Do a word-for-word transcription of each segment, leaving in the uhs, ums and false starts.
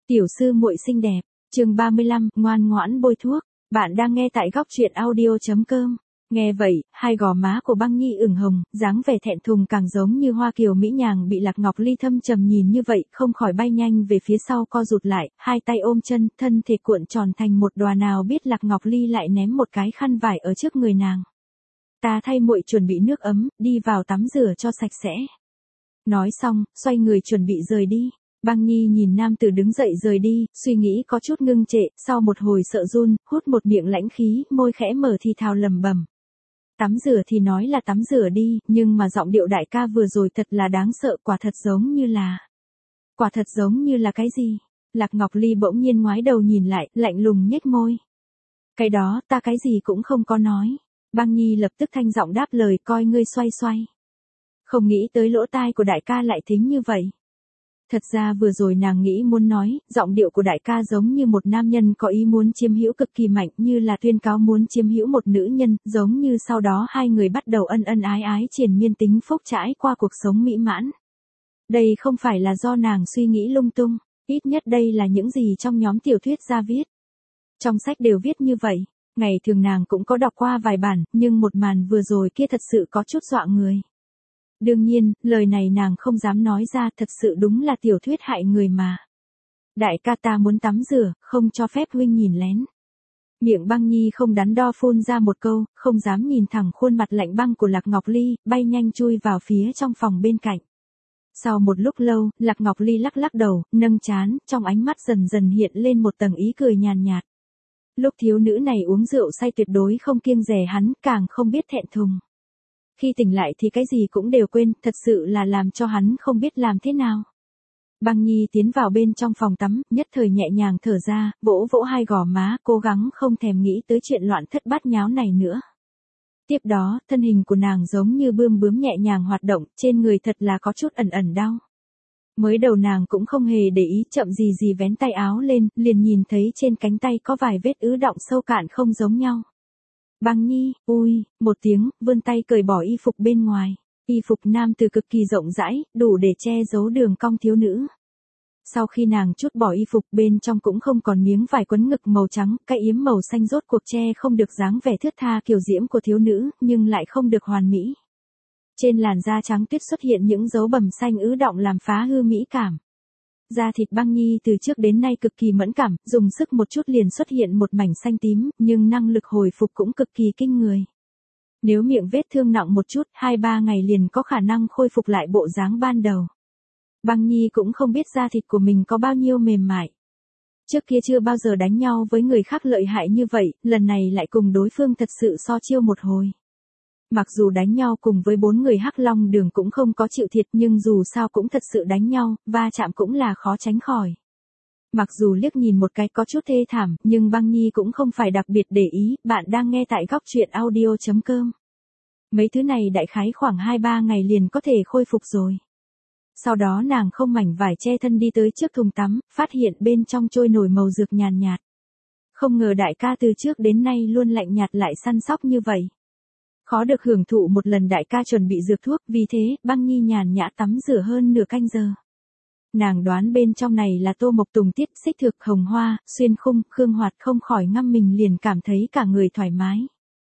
Tiểu sư muội xinh đẹp, chương ba mươi lăm, ngoan ngoãn bôi thuốc. Bạn đang nghe tại góc truyện audio chấm com. Nghe vậy, hai gò má của Băng Nhi ửng hồng, dáng vẻ thẹn thùng càng giống như hoa kiều mỹ nhàng bị Lạc Ngọc Ly thâm trầm nhìn như vậy, không khỏi bay nhanh về phía sau co rụt lại, hai tay ôm chân, thân thể cuộn tròn thành một đóa, nào biết Lạc Ngọc Ly lại ném một cái khăn vải ở trước người nàng. Ta thay muội chuẩn bị nước ấm, đi vào tắm rửa cho sạch sẽ. Nói xong, xoay người chuẩn bị rời đi. Băng Nhi nhìn nam tử đứng dậy rời đi, suy nghĩ có chút ngưng trệ, sau một hồi sợ run, hút một miệng lãnh khí, môi khẽ mở thì thào lầm bầm. Tắm rửa thì nói là tắm rửa đi, nhưng mà giọng điệu đại ca vừa rồi thật là đáng sợ, quả thật giống như là... Quả thật giống như là cái gì? Lạc Ngọc Ly bỗng nhiên ngoái đầu nhìn lại, lạnh lùng nhếch môi. Cái đó, ta cái gì cũng không có nói. Băng Nhi lập tức thanh giọng đáp lời, coi ngươi xoay xoay. Không nghĩ tới lỗ tai của đại ca lại thính như vậy. Thật ra vừa rồi nàng nghĩ muốn nói, giọng điệu của đại ca giống như một nam nhân có ý muốn chiếm hữu cực kỳ mạnh, như là tuyên cáo muốn chiếm hữu một nữ nhân, giống như sau đó hai người bắt đầu ân ân ái ái triền miên tính phúc trải qua cuộc sống mỹ mãn. Đây không phải là do nàng suy nghĩ lung tung, ít nhất đây là những gì trong nhóm tiểu thuyết gia viết. Trong sách đều viết như vậy, ngày thường nàng cũng có đọc qua vài bản, nhưng một màn vừa rồi kia thật sự có chút dọa người. Đương nhiên, lời này nàng không dám nói ra, thật sự đúng là tiểu thuyết hại người mà. Đại ca ta muốn tắm rửa, không cho phép huynh nhìn lén. Miệng Băng Nhi không đắn đo phun ra một câu, không dám nhìn thẳng khuôn mặt lạnh băng của Lạc Ngọc Ly, bay nhanh chui vào phía trong phòng bên cạnh. Sau một lúc lâu, Lạc Ngọc Ly lắc lắc đầu, nâng trán, trong ánh mắt dần dần hiện lên một tầng ý cười nhàn nhạt. Lúc thiếu nữ này uống rượu say tuyệt đối không kiêng dè hắn, càng không biết thẹn thùng. Khi tỉnh lại thì cái gì cũng đều quên, thật sự là làm cho hắn không biết làm thế nào. Băng Nhi tiến vào bên trong phòng tắm, nhất thời nhẹ nhàng thở ra, vỗ vỗ hai gò má, cố gắng không thèm nghĩ tới chuyện loạn thất bát nháo này nữa. Tiếp đó, thân hình của nàng giống như bươm bướm nhẹ nhàng hoạt động, trên người thật là có chút ẩn ẩn đau. Mới đầu nàng cũng không hề để ý, chậm gì gì vén tay áo lên, liền nhìn thấy trên cánh tay có vài vết ứ đọng sâu cạn không giống nhau. Băng Nhi, ui, một tiếng, vươn tay cởi bỏ y phục bên ngoài. Y phục nam từ cực kỳ rộng rãi, đủ để che giấu đường cong thiếu nữ. Sau khi nàng trút bỏ y phục, bên trong cũng không còn miếng vải quấn ngực màu trắng, cái yếm màu xanh rốt cuộc che không được dáng vẻ thướt tha kiều diễm của thiếu nữ, nhưng lại không được hoàn mỹ. Trên làn da trắng tuyết xuất hiện những dấu bầm xanh ứ đọng làm phá hư mỹ cảm. Da thịt Băng Nhi từ trước đến nay cực kỳ mẫn cảm, dùng sức một chút liền xuất hiện một mảnh xanh tím, nhưng năng lực hồi phục cũng cực kỳ kinh người. Nếu miệng vết thương nặng một chút, hai ba ngày liền có khả năng khôi phục lại bộ dáng ban đầu. Băng Nhi cũng không biết da thịt của mình có bao nhiêu mềm mại. Trước kia chưa bao giờ đánh nhau với người khác lợi hại như vậy, lần này lại cùng đối phương thật sự so chiêu một hồi. Mặc dù đánh nhau cùng với bốn người Hắc Long Đường cũng không có chịu thiệt, nhưng dù sao cũng thật sự đánh nhau, va chạm cũng là khó tránh khỏi. Mặc dù liếc nhìn một cái có chút thê thảm, nhưng Băng Nhi cũng không phải đặc biệt để ý, bạn đang nghe tại góc truyện audio chấm com. Mấy thứ này đại khái khoảng hai ba ngày liền có thể khôi phục rồi. Sau đó nàng không mảnh vải che thân đi tới trước thùng tắm, phát hiện bên trong trôi nổi màu dược nhàn nhạt. Không ngờ đại ca từ trước đến nay luôn lạnh nhạt lại săn sóc như vậy. Khó được hưởng thụ một lần đại ca chuẩn bị dược thuốc, vì thế, Băng Nhi nhàn nhã tắm rửa hơn nửa canh giờ. Nàng đoán bên trong này là Tô Mộc Tùng Tiết, Xích Thực, Hồng Hoa, Xuyên Khung, Khương Hoạt không khỏi ngâm mình liền cảm thấy cả người thoải mái.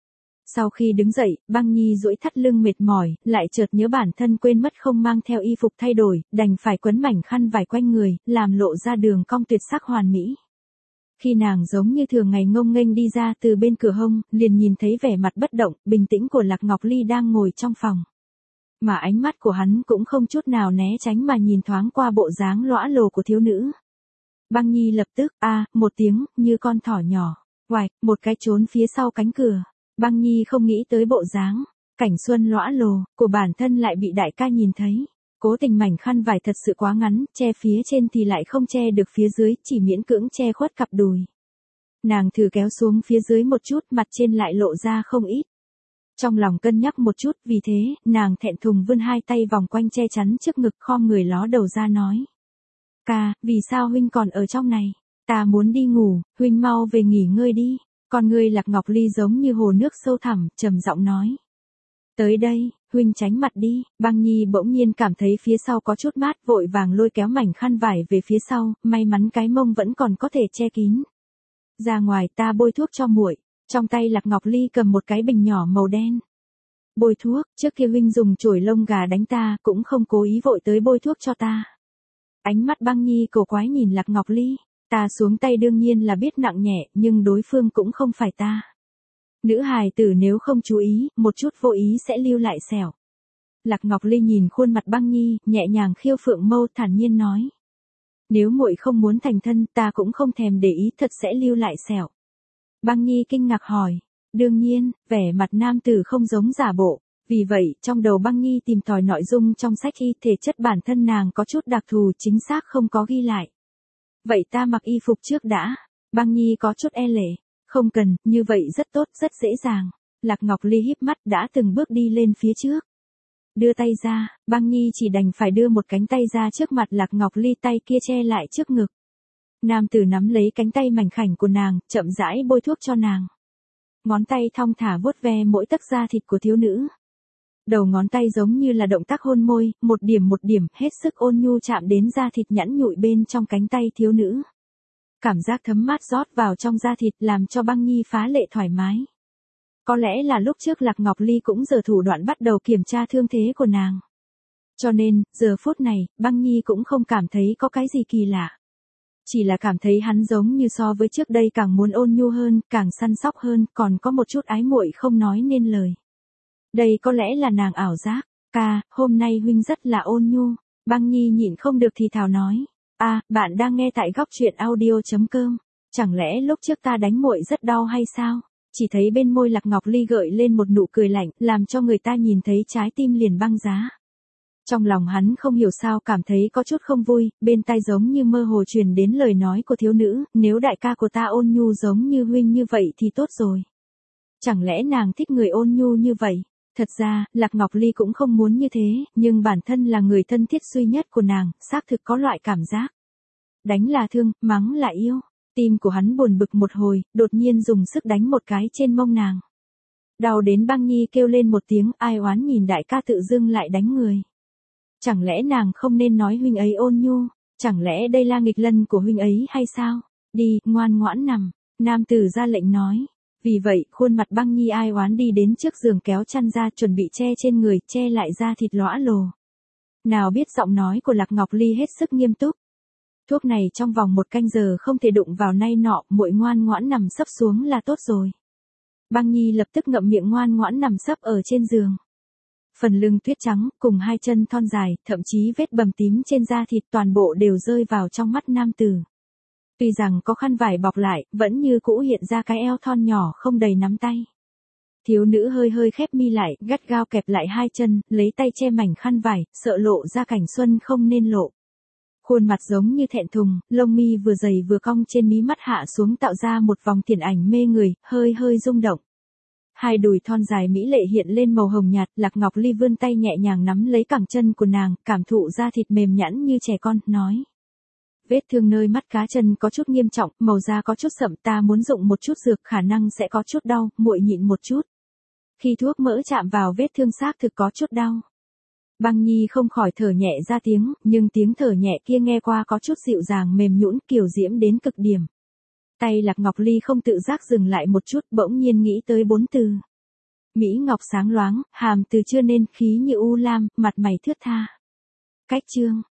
Sau khi đứng dậy, Băng Nhi duỗi thắt lưng mệt mỏi, lại chợt nhớ bản thân quên mất không mang theo y phục thay đổi, đành phải quấn mảnh khăn vải quanh người, làm lộ ra đường cong tuyệt sắc hoàn mỹ. Khi nàng giống như thường ngày ngông nghênh đi ra từ bên cửa hông, liền nhìn thấy vẻ mặt bất động, bình tĩnh của Lạc Ngọc Ly đang ngồi trong phòng. Mà ánh mắt của hắn cũng không chút nào né tránh mà nhìn thoáng qua bộ dáng lõa lồ của thiếu nữ. Băng Nhi lập tức, a, một tiếng, như con thỏ nhỏ, oạch, một cái trốn phía sau cánh cửa. Băng Nhi không nghĩ tới bộ dáng, cảnh xuân lõa lồ, của bản thân lại bị đại ca nhìn thấy. Cố tình mảnh khăn vải thật sự quá ngắn, che phía trên thì lại không che được phía dưới, chỉ miễn cưỡng che khuất cặp đùi. Nàng thử kéo xuống phía dưới một chút, mặt trên lại lộ ra không ít. Trong lòng cân nhắc một chút, vì thế, nàng thẹn thùng vươn hai tay vòng quanh che chắn trước ngực, khom người ló đầu ra nói. Ca, vì sao huynh còn ở trong này? Ta muốn đi ngủ, huynh mau về nghỉ ngơi đi. Con người Lạc Ngọc Ly giống như hồ nước sâu thẳm, trầm giọng nói. Tới đây, huynh tránh mặt đi. Băng Nhi bỗng nhiên cảm thấy phía sau có chút mát, vội vàng lôi kéo mảnh khăn vải về phía sau, may mắn cái mông vẫn còn có thể che kín. Ra ngoài, ta bôi thuốc cho muội. Trong tay Lạc Ngọc Ly cầm một cái bình nhỏ màu đen. Bôi thuốc, trước kia huynh dùng chổi lông gà đánh ta, cũng không cố ý vội tới bôi thuốc cho ta. Ánh mắt Băng Nhi cổ quái nhìn Lạc Ngọc Ly, ta xuống tay đương nhiên là biết nặng nhẹ, nhưng đối phương cũng không phải ta. Nữ hài tử nếu không chú ý, một chút vô ý sẽ lưu lại sẹo. Lạc Ngọc Ly nhìn khuôn mặt Băng Nhi, nhẹ nhàng khiêu phượng mâu, thản nhiên nói. Nếu muội không muốn thành thân, ta cũng không thèm để ý, thật sẽ lưu lại sẹo. Băng Nhi kinh ngạc hỏi. Đương nhiên, vẻ mặt nam tử không giống giả bộ. Vì vậy, trong đầu Băng Nhi tìm tòi nội dung trong sách y, thể chất bản thân nàng có chút đặc thù, chính xác không có ghi lại. Vậy ta mặc y phục trước đã. Băng Nhi có chút e lệ. Không cần, như vậy rất tốt, rất dễ dàng. Lạc Ngọc Ly híp mắt đã từng bước đi lên phía trước. Đưa tay ra, Băng Nhi chỉ đành phải đưa một cánh tay ra trước mặt Lạc Ngọc Ly, tay kia che lại trước ngực. Nam tử nắm lấy cánh tay mảnh khảnh của nàng, chậm rãi bôi thuốc cho nàng. Ngón tay thong thả vuốt ve mỗi tấc da thịt của thiếu nữ. Đầu ngón tay giống như là động tác hôn môi, một điểm một điểm, hết sức ôn nhu chạm đến da thịt nhẵn nhụi bên trong cánh tay thiếu nữ. Cảm giác thấm mát rót vào trong da thịt làm cho Băng Nhi phá lệ thoải mái. Có lẽ là lúc trước Lạc Ngọc Ly cũng giờ thủ đoạn bắt đầu kiểm tra thương thế của nàng. Cho nên, giờ phút này, Băng Nhi cũng không cảm thấy có cái gì kỳ lạ. Chỉ là cảm thấy hắn giống như so với trước đây càng muốn ôn nhu hơn, càng săn sóc hơn, còn có một chút ái muội không nói nên lời. Đây có lẽ là nàng ảo giác. Ca, hôm nay huynh rất là ôn nhu. Băng Nhi nhịn không được thì thào nói. A, à, bạn đang nghe tại góc truyện audio chấm com. Chẳng lẽ lúc trước ta đánh muội rất đau hay sao? Chỉ thấy bên môi Lạc Ngọc Ly gợi lên một nụ cười lạnh, làm cho người ta nhìn thấy trái tim liền băng giá. Trong lòng hắn không hiểu sao cảm thấy có chút không vui, bên tai giống như mơ hồ truyền đến lời nói của thiếu nữ, nếu đại ca của ta ôn nhu giống như huynh như vậy thì tốt rồi. Chẳng lẽ nàng thích người ôn nhu như vậy? Thật ra, Lạc Ngọc Ly cũng không muốn như thế, nhưng bản thân là người thân thiết duy nhất của nàng, xác thực có loại cảm giác. Đánh là thương, mắng là yêu. Tim của hắn buồn bực một hồi, đột nhiên dùng sức đánh một cái trên mông nàng. Đau đến Băng Nhi kêu lên một tiếng, ai oán nhìn đại ca tự dưng lại đánh người. Chẳng lẽ nàng không nên nói huynh ấy ôn nhu, chẳng lẽ đây là nghịch lân của huynh ấy hay sao? Đi, ngoan ngoãn nằm, nam tử ra lệnh nói. Vì vậy, khuôn mặt Băng Nhi ai oán đi đến trước giường kéo chăn ra chuẩn bị che trên người, che lại da thịt lõa lồ. Nào biết giọng nói của Lạc Ngọc Ly hết sức nghiêm túc. Thuốc này trong vòng một canh giờ không thể đụng vào nay nọ, muội ngoan ngoãn nằm sấp xuống là tốt rồi. Băng Nhi lập tức ngậm miệng ngoan ngoãn nằm sấp ở trên giường. Phần lưng tuyết trắng, cùng hai chân thon dài, thậm chí vết bầm tím trên da thịt toàn bộ đều rơi vào trong mắt nam tử. Tuy rằng có khăn vải bọc lại, vẫn như cũ hiện ra cái eo thon nhỏ không đầy nắm tay. Thiếu nữ hơi hơi khép mi lại, gắt gao kẹp lại hai chân, lấy tay che mảnh khăn vải, sợ lộ ra cảnh xuân không nên lộ. Khuôn mặt giống như thẹn thùng, lông mi vừa dày vừa cong trên mí mắt hạ xuống tạo ra một vòng tiền ảnh mê người, hơi hơi rung động. Hai đùi thon dài mỹ lệ hiện lên màu hồng nhạt, Lạc Ngọc Ly vươn tay nhẹ nhàng nắm lấy cẳng chân của nàng, cảm thụ da thịt mềm nhẵn như trẻ con, nói. Vết thương nơi mắt cá chân có chút nghiêm trọng, màu da có chút sậm, ta muốn dụng một chút dược, khả năng sẽ có chút đau, muội nhịn một chút. Khi thuốc mỡ chạm vào vết thương xác thực có chút đau. Băng Nhi không khỏi thở nhẹ ra tiếng, nhưng tiếng thở nhẹ kia nghe qua có chút dịu dàng mềm nhũn, kiều diễm đến cực điểm. Tay Lạc Ngọc Ly không tự giác dừng lại một chút, bỗng nhiên nghĩ tới bốn từ. Mỹ ngọc sáng loáng, hàm từ chưa nên, khí như u lam, mặt mày thướt tha. Cách chương